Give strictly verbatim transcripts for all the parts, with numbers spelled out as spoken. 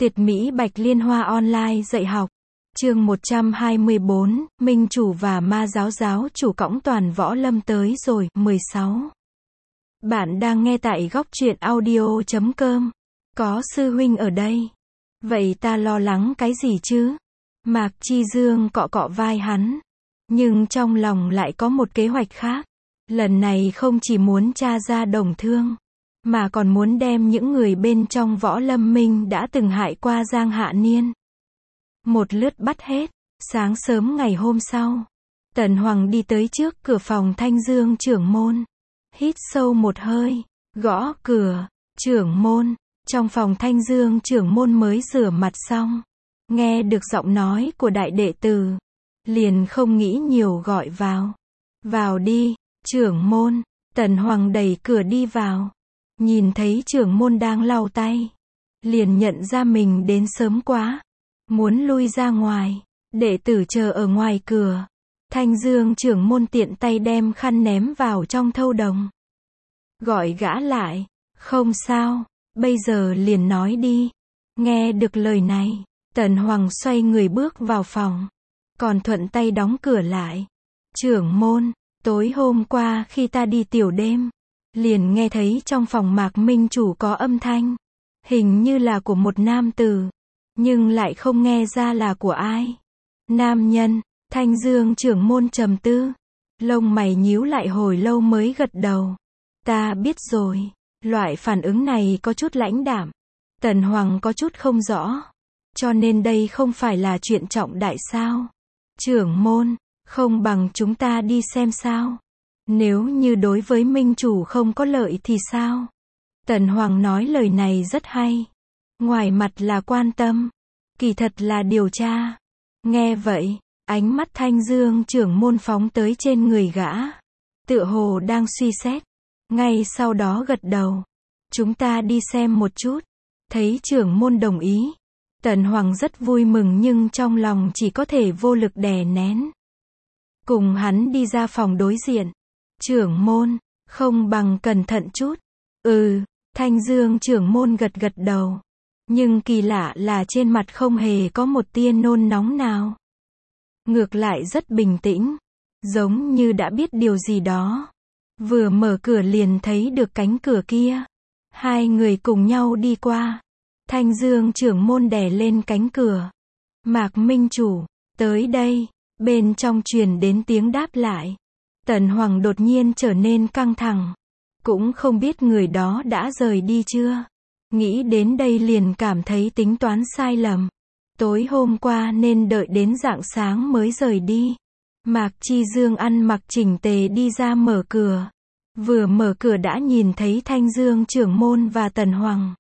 Tuyệt mỹ Bạch Liên Hoa online dạy học. Chương một trăm hai mươi bốn, Minh chủ và ma giáo giáo chủ cõng toàn võ lâm tới rồi, mười sáu. Bạn đang nghe tại góc truyện audio chấm com. Có sư huynh ở đây. Vậy ta lo lắng cái gì chứ? Mạc Chi Dương cọ cọ vai hắn. Nhưng trong lòng lại có một kế hoạch khác. Lần này không chỉ muốn tra ra Đồng Thương, mà còn muốn đem những người bên trong võ lâm minh đã từng hại qua Giang Hạ Niên một lướt bắt hết. Sáng sớm ngày hôm sau, Tần Hoàng đi tới trước cửa phòng Thanh Dương trưởng môn. Hít sâu một hơi, gõ cửa. Trưởng môn. Trong phòng Thanh Dương trưởng môn mới rửa mặt xong, nghe được giọng nói của đại đệ tử, liền không nghĩ nhiều gọi vào. Vào đi, trưởng môn. Tần Hoàng đẩy cửa đi vào. Nhìn thấy trưởng môn đang lau tay, liền nhận ra mình đến sớm quá, muốn lui ra ngoài. Đệ tử chờ ở ngoài cửa. Thanh Dương trưởng môn tiện tay đem khăn ném vào trong thâu đồng, gọi gã lại. Không sao, bây giờ liền nói đi. Nghe được lời này, Tần Hoàng xoay người bước vào phòng, còn thuận tay đóng cửa lại. Trưởng môn, tối hôm qua khi ta đi tiểu đêm, liền nghe thấy trong phòng Mạc Minh chủ có âm thanh, hình như là của một nam tử, nhưng lại không nghe ra là của ai. Nam nhân. Thanh Dương trưởng môn trầm tư, lông mày nhíu lại hồi lâu mới gật đầu. Ta biết rồi. Loại phản ứng này có chút lãnh đạm. Tần Hoàng có chút không rõ. Cho nên đây không phải là chuyện trọng đại sao? Trưởng môn, không bằng chúng ta đi xem sao? Nếu như đối với Minh chủ không có lợi thì sao? Tần Hoàng nói lời này rất hay. Ngoài mặt là quan tâm, kỳ thật là điều tra. Nghe vậy, ánh mắt Thanh Dương trưởng môn phóng tới trên người gã, tựa hồ đang suy xét. Ngay sau đó gật đầu. Chúng ta đi xem một chút. Thấy trưởng môn đồng ý, Tần Hoàng rất vui mừng nhưng trong lòng chỉ có thể vô lực đè nén. Cùng hắn đi ra phòng đối diện. Trưởng môn, không bằng cẩn thận chút. Ừ. Thanh Dương trưởng môn gật gật đầu. Nhưng kỳ lạ là trên mặt không hề có một tia nôn nóng nào. Ngược lại rất bình tĩnh, giống như đã biết điều gì đó. Vừa mở cửa liền thấy được cánh cửa kia. Hai người cùng nhau đi qua. Thanh Dương trưởng môn đè lên cánh cửa. Mạc Minh chủ, tới đây. Bên trong truyền đến tiếng đáp lại. Tần Hoàng đột nhiên trở nên căng thẳng. Cũng không biết người đó đã rời đi chưa. Nghĩ đến đây liền cảm thấy tính toán sai lầm. Tối hôm qua nên đợi đến rạng sáng mới rời đi. Mạc Chi Dương ăn mặc chỉnh tề đi ra mở cửa. Vừa mở cửa đã nhìn thấy Thanh Dương trưởng môn và Tần Hoàng.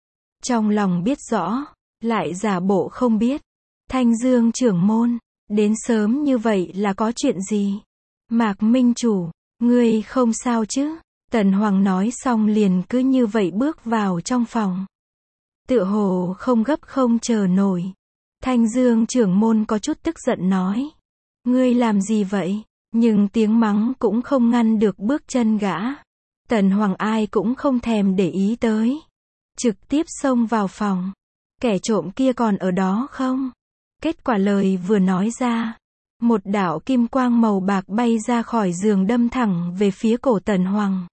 Trong lòng biết rõ, lại giả bộ không biết. Thanh Dương trưởng môn, đến sớm như vậy là có chuyện gì? Mạc Minh chủ, ngươi không sao chứ? Tần Hoàng nói xong liền cứ như vậy bước vào trong phòng. Tựa hồ không gấp không chờ nổi. Thanh Dương trưởng môn có chút tức giận nói. Ngươi làm gì vậy? Nhưng tiếng mắng cũng không ngăn được bước chân gã. Tần Hoàng ai cũng không thèm để ý tới. Trực tiếp xông vào phòng. Kẻ trộm kia còn ở đó không? Kết quả lời vừa nói ra, một đạo kim quang màu bạc bay ra khỏi giường đâm thẳng về phía cổ Tần Hoàng.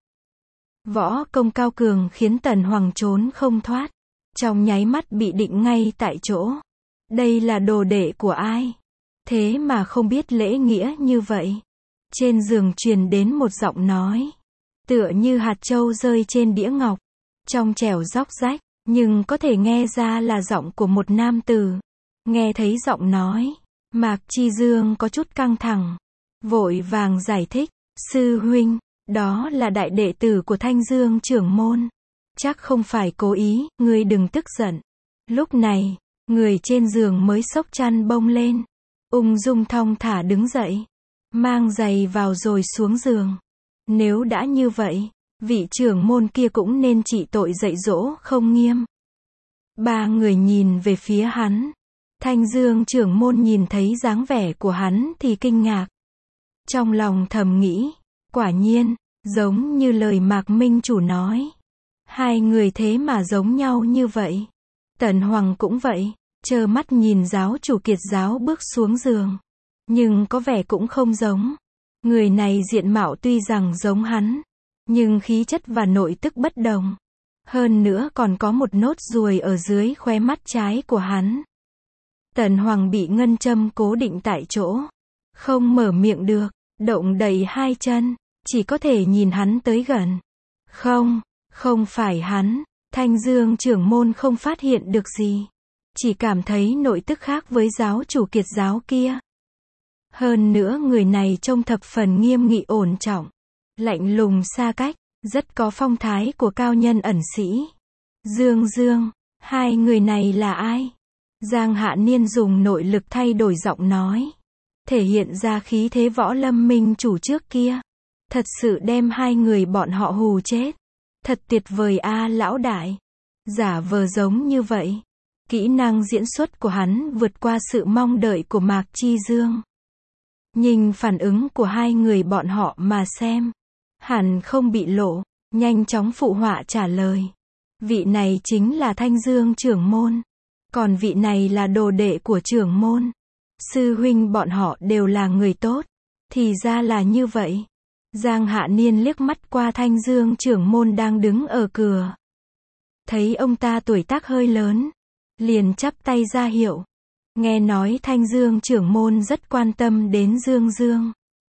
Võ công cao cường khiến Tần Hoàng trốn không thoát. Trong nháy mắt bị định ngay tại chỗ. Đây là đồ đệ của ai? Thế mà không biết lễ nghĩa như vậy. Trên giường truyền đến một giọng nói, tựa như hạt châu rơi trên đĩa ngọc, trong trẻo róc rách, nhưng có thể nghe ra là giọng của một nam tử. Nghe thấy giọng nói, Mạc Chi Dương có chút căng thẳng, vội vàng giải thích. Sư huynh, đó là đại đệ tử của Thanh Dương trưởng môn. Chắc không phải cố ý, ngươi đừng tức giận. Lúc này, người trên giường mới xốc chăn bông lên, ung dung thong thả đứng dậy, mang giày vào rồi xuống giường. Nếu đã như vậy, vị trưởng môn kia cũng nên trị tội dạy dỗ không nghiêm. Ba người nhìn về phía hắn. Thanh Dương trưởng môn nhìn thấy dáng vẻ của hắn thì kinh ngạc. Trong lòng thầm nghĩ, quả nhiên, giống như lời Mạc Minh chủ nói. Hai người thế mà giống nhau như vậy. Tần Hoàng cũng vậy, trơ mắt nhìn giáo chủ Kiệt giáo bước xuống giường. Nhưng có vẻ cũng không giống. Người này diện mạo tuy rằng giống hắn, nhưng khí chất và nội tức bất đồng. Hơn nữa còn có một nốt ruồi ở dưới khóe mắt trái của hắn. Tần Hoàng bị ngân châm cố định tại chỗ. Không mở miệng được, động đậy hai chân, chỉ có thể nhìn hắn tới gần. Không, không phải hắn. Thanh Dương trưởng môn không phát hiện được gì. Chỉ cảm thấy nội tức khác với giáo chủ Kiệt giáo kia. Hơn nữa người này trông thập phần nghiêm nghị ổn trọng. Lạnh lùng xa cách, rất có phong thái của cao nhân ẩn sĩ. Dương Dương, hai người này là ai? Giang Hạ Niên dùng nội lực thay đổi giọng nói. Thể hiện ra khí thế võ lâm minh chủ trước kia. Thật sự đem hai người bọn họ hù chết. Thật tuyệt vời a lão đại. Giả vờ giống như vậy. Kỹ năng diễn xuất của hắn vượt qua sự mong đợi của Mạc Chi Dương. Nhìn phản ứng của hai người bọn họ mà xem. Hẳn không bị lộ. Nhanh chóng phụ họa trả lời. Vị này chính là Thanh Dương trưởng môn. Còn vị này là đồ đệ của trưởng môn. Sư huynh bọn họ đều là người tốt. Thì ra là như vậy. Giang Hạ Niên liếc mắt qua Thanh Dương trưởng môn đang đứng ở cửa. Thấy ông ta tuổi tác hơi lớn. Liền chắp tay ra hiệu. Nghe nói Thanh Dương trưởng môn rất quan tâm đến Dương Dương.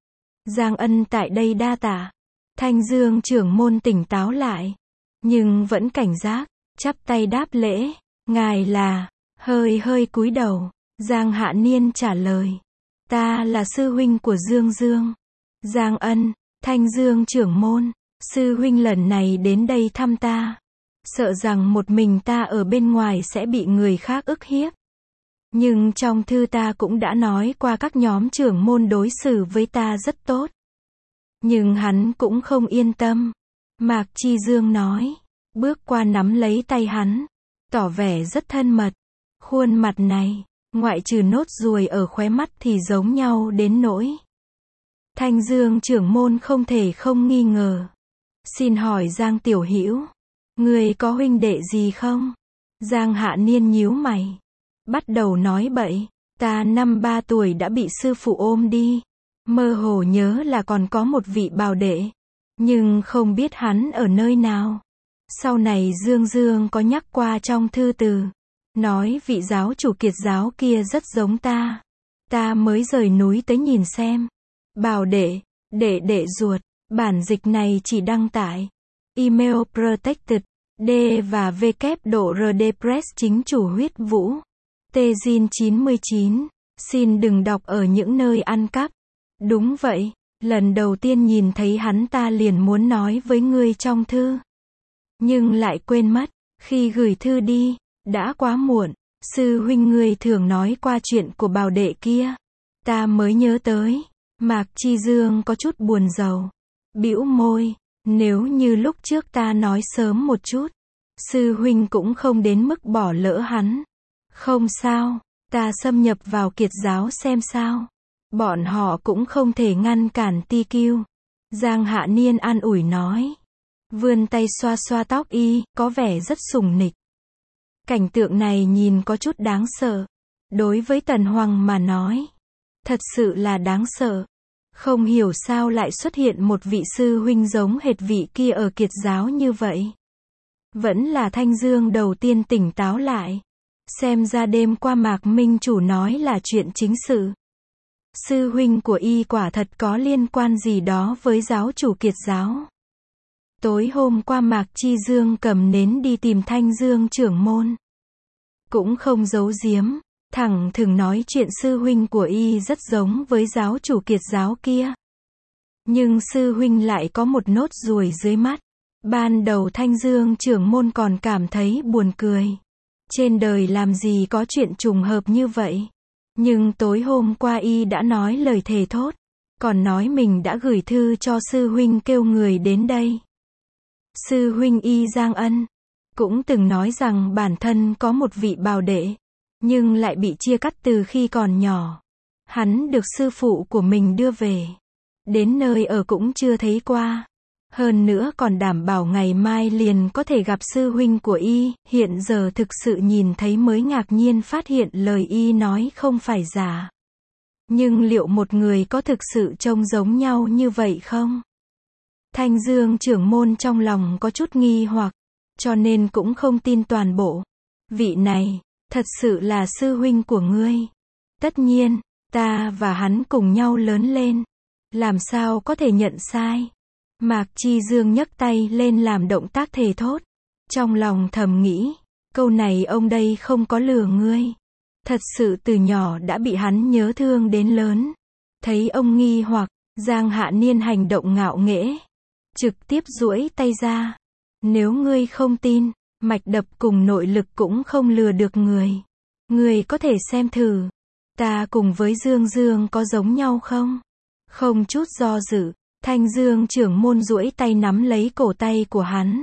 Giang Ân tại đây đa tạ. Thanh Dương trưởng môn tỉnh táo lại. Nhưng vẫn cảnh giác. Chắp tay đáp lễ. Ngài là. Hơi hơi cúi đầu. Giang Hạ Niên trả lời. Ta là sư huynh của Dương Dương. Giang Ân. Thanh Dương trưởng môn. Sư huynh lần này đến đây thăm ta. Sợ rằng một mình ta ở bên ngoài sẽ bị người khác ức hiếp. Nhưng trong thư ta cũng đã nói qua các nhóm trưởng môn đối xử với ta rất tốt. Nhưng hắn cũng không yên tâm. Mạc Chi Dương nói. Bước qua nắm lấy tay hắn. Tỏ vẻ rất thân mật. Khuôn mặt này, ngoại trừ nốt ruồi ở khóe mắt thì giống nhau đến nỗi. Thanh Dương trưởng môn không thể không nghi ngờ. Xin hỏi Giang Tiểu Hữu, người có huynh đệ gì không? Giang Hạ Niên nhíu mày. Bắt đầu nói bậy. Ta năm ba tuổi đã bị sư phụ ôm đi. Mơ hồ nhớ là còn có một vị bào đệ. Nhưng không biết hắn ở nơi nào. Sau này Dương Dương có nhắc qua trong thư từ. Nói vị giáo chủ Kiệt giáo kia rất giống ta. Ta mới rời núi tới nhìn xem. Bào đệ, đệ đệ ruột. Bản dịch này chỉ đăng tải. Email protected. D và W độ R D Press chính chủ huyết vũ. Tezin chín mươi chín. Xin đừng đọc ở những nơi ăn cắp. Đúng vậy. Lần đầu tiên nhìn thấy hắn ta liền muốn nói với ngươi trong thư. Nhưng lại quên mất. Khi gửi thư đi. Đã quá muộn. Sư huynh ngươi thường nói qua chuyện của bào đệ kia. Ta mới nhớ tới. Mạc Chi Dương có chút buồn rầu. Bĩu môi. Nếu như lúc trước ta nói sớm một chút. Sư huynh cũng không đến mức bỏ lỡ hắn. Không sao. Ta xâm nhập vào Kiệt giáo xem sao. Bọn họ cũng không thể ngăn cản Ti Kiêu. Giang Hạ Niên an ủi nói. Vươn tay xoa xoa tóc y, có vẻ rất sùng nịch. Cảnh tượng này nhìn có chút đáng sợ. Đối với Tần Hoàng mà nói. Thật sự là đáng sợ. Không hiểu sao lại xuất hiện một vị sư huynh giống hệt vị kia ở Kiệt giáo như vậy. Vẫn là Thanh Dương đầu tiên tỉnh táo lại. Xem ra đêm qua Mạc Minh chủ nói là chuyện chính sự. Sư huynh của y quả thật có liên quan gì đó với giáo chủ Kiệt giáo. Tối hôm qua Mạc Chi Dương cầm nến đi tìm Thanh Dương trưởng môn. Cũng không giấu giếm, thẳng thừng nói chuyện sư huynh của y rất giống với giáo chủ Kiệt giáo kia. Nhưng sư huynh lại có một nốt ruồi dưới mắt. Ban đầu Thanh Dương trưởng môn còn cảm thấy buồn cười. Trên đời làm gì có chuyện trùng hợp như vậy. Nhưng tối hôm qua y đã nói lời thề thốt. Còn nói mình đã gửi thư cho sư huynh kêu người đến đây. Sư huynh y Giang Ân cũng từng nói rằng bản thân có một vị bào đệ. Nhưng lại bị chia cắt từ khi còn nhỏ. Hắn được sư phụ của mình đưa về. Đến nơi ở cũng chưa thấy qua. Hơn nữa còn đảm bảo ngày mai liền có thể gặp sư huynh của y, hiện giờ thực sự nhìn thấy mới ngạc nhiên phát hiện lời y nói không phải giả. Nhưng liệu một người có thực sự trông giống nhau như vậy không? Thanh Dương trưởng môn trong lòng có chút nghi hoặc, cho nên cũng không tin toàn bộ. Vị này, thật sự là sư huynh của ngươi. Tất nhiên, ta và hắn cùng nhau lớn lên. Làm sao có thể nhận sai? Mạc Chi Dương nhấc tay lên làm động tác thề thốt. Trong lòng thầm nghĩ, câu này ông đây không có lừa ngươi. Thật sự từ nhỏ đã bị hắn nhớ thương đến lớn. Thấy ông nghi hoặc, Giang Hạ Niên hành động ngạo nghễ. Trực tiếp duỗi tay ra. Nếu ngươi không tin, mạch đập cùng nội lực cũng không lừa được người. Ngươi có thể xem thử. Ta cùng với Dương Dương có giống nhau không? Không chút do dự, Thanh Dương trưởng môn duỗi tay nắm lấy cổ tay của hắn.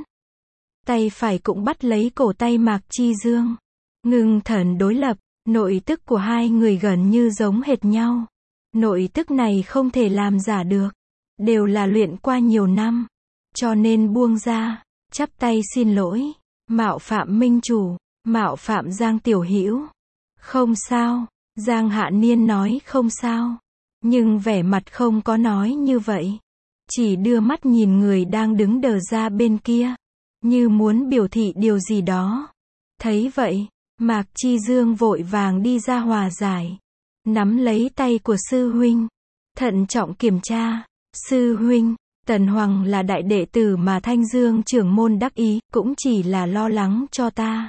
Tay phải cũng bắt lấy cổ tay Mạc Chi Dương. Ngưng thần đối lập, nội tức của hai người gần như giống hệt nhau. Nội tức này không thể làm giả được. Đều là luyện qua nhiều năm. Cho nên buông ra, chắp tay xin lỗi. Mạo phạm minh chủ, mạo phạm Giang Tiểu Hữu. Không sao, Giang Hạ Niên nói không sao. Nhưng vẻ mặt không có nói như vậy. Chỉ đưa mắt nhìn người đang đứng đờ ra bên kia. Như muốn biểu thị điều gì đó. Thấy vậy, Mạc Chi Dương vội vàng đi ra hòa giải. Nắm lấy tay của sư huynh. Thận trọng kiểm tra. Sư huynh, Tần Hoàng là đại đệ tử mà Thanh Dương trưởng môn đắc ý, cũng chỉ là lo lắng cho ta.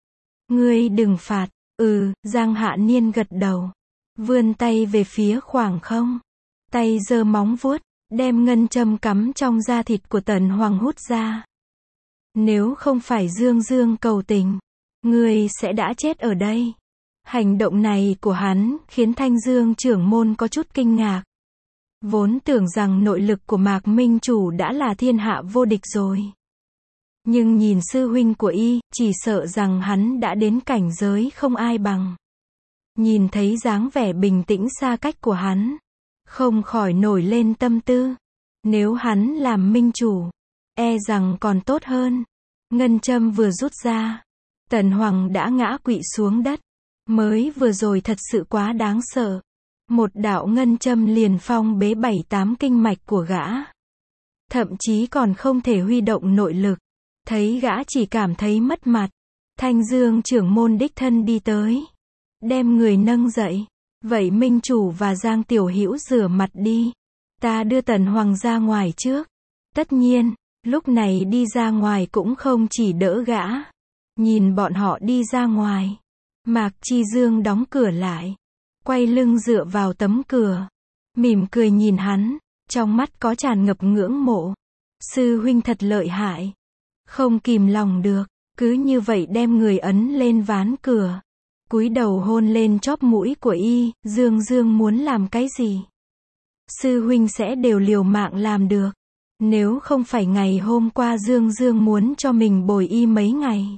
Ngươi đừng phạt. Ừ, Giang Hạ Niên gật đầu. Vươn tay về phía khoảng không. Tay giơ móng vuốt, đem ngân châm cắm trong da thịt của Tần Hoàng hút ra. Nếu không phải Dương Dương cầu tình, ngươi sẽ đã chết ở đây. Hành động này của hắn khiến Thanh Dương trưởng môn có chút kinh ngạc. Vốn tưởng rằng nội lực của Mạc Minh Chủ đã là thiên hạ vô địch rồi. Nhưng nhìn sư huynh của y, chỉ sợ rằng hắn đã đến cảnh giới không ai bằng. Nhìn thấy dáng vẻ bình tĩnh xa cách của hắn, không khỏi nổi lên tâm tư. Nếu hắn làm minh chủ, e rằng còn tốt hơn. Ngân châm vừa rút ra, Tần Hoàng đã ngã quỵ xuống đất. Mới vừa rồi thật sự quá đáng sợ. Một đạo ngân châm liền phong bế bảy tám kinh mạch của gã. Thậm chí còn không thể huy động nội lực. Thấy gã chỉ cảm thấy mất mặt. Thanh Dương trưởng môn đích thân đi tới. Đem người nâng dậy. Vậy Minh Chủ và Giang Tiểu Hữu rửa mặt đi. Ta đưa Tần Hoàng ra ngoài trước. Tất nhiên, lúc này đi ra ngoài cũng không chỉ đỡ gã. Nhìn bọn họ đi ra ngoài. Mạc Chi Dương đóng cửa lại. Quay lưng dựa vào tấm cửa. Mỉm cười nhìn hắn. Trong mắt có tràn ngập ngưỡng mộ. Sư huynh thật lợi hại. Không kìm lòng được. Cứ như vậy đem người ấn lên ván cửa. Cúi đầu hôn lên chóp mũi của y. Dương Dương muốn làm cái gì? Sư huynh sẽ đều liều mạng làm được. Nếu không phải ngày hôm qua Dương Dương muốn cho mình bồi y mấy ngày,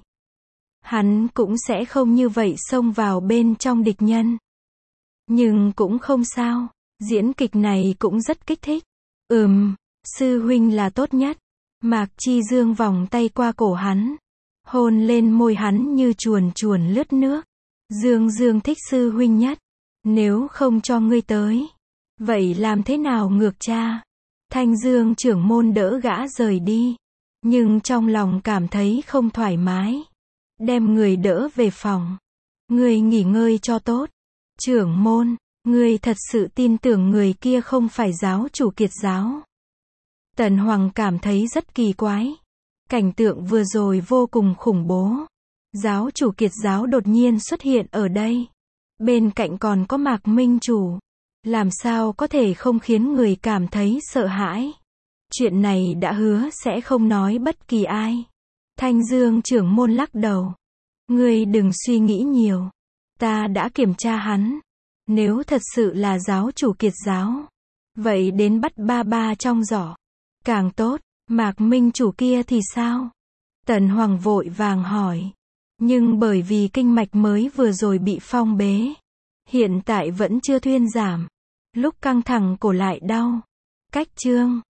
hắn cũng sẽ không như vậy xông vào bên trong địch nhân. Nhưng cũng không sao. Diễn kịch này cũng rất kích thích. Ừm, sư huynh là tốt nhất. Mạc Chi Dương vòng tay qua cổ hắn. Hôn lên môi hắn như chuồn chuồn lướt nước. Dương Dương thích sư huynh nhất. Nếu không cho ngươi tới, vậy làm thế nào ngược cha? Thanh Dương trưởng môn đỡ gã rời đi. Nhưng trong lòng cảm thấy không thoải mái. Đem người đỡ về phòng. Ngươi nghỉ ngơi cho tốt. Trưởng môn, ngươi thật sự tin tưởng người kia không phải giáo chủ Kiệt giáo? Tần Hoàng cảm thấy rất kỳ quái. Cảnh tượng vừa rồi vô cùng khủng bố. Giáo chủ Kiệt giáo đột nhiên xuất hiện ở đây. Bên cạnh còn có Mạc Minh Chủ. Làm sao có thể không khiến người cảm thấy sợ hãi? Chuyện này đã hứa sẽ không nói bất kỳ ai. Thanh Dương trưởng môn lắc đầu. Ngươi đừng suy nghĩ nhiều. Ta đã kiểm tra hắn. Nếu thật sự là giáo chủ Kiệt giáo, vậy đến bắt ba ba trong giỏ. Càng tốt. Mạc Minh Chủ kia thì sao? Tần Hoàng vội vàng hỏi. Nhưng bởi vì kinh mạch mới vừa rồi bị phong bế, hiện tại vẫn chưa thuyên giảm. Lúc căng thẳng cổ lại đau. Cách chương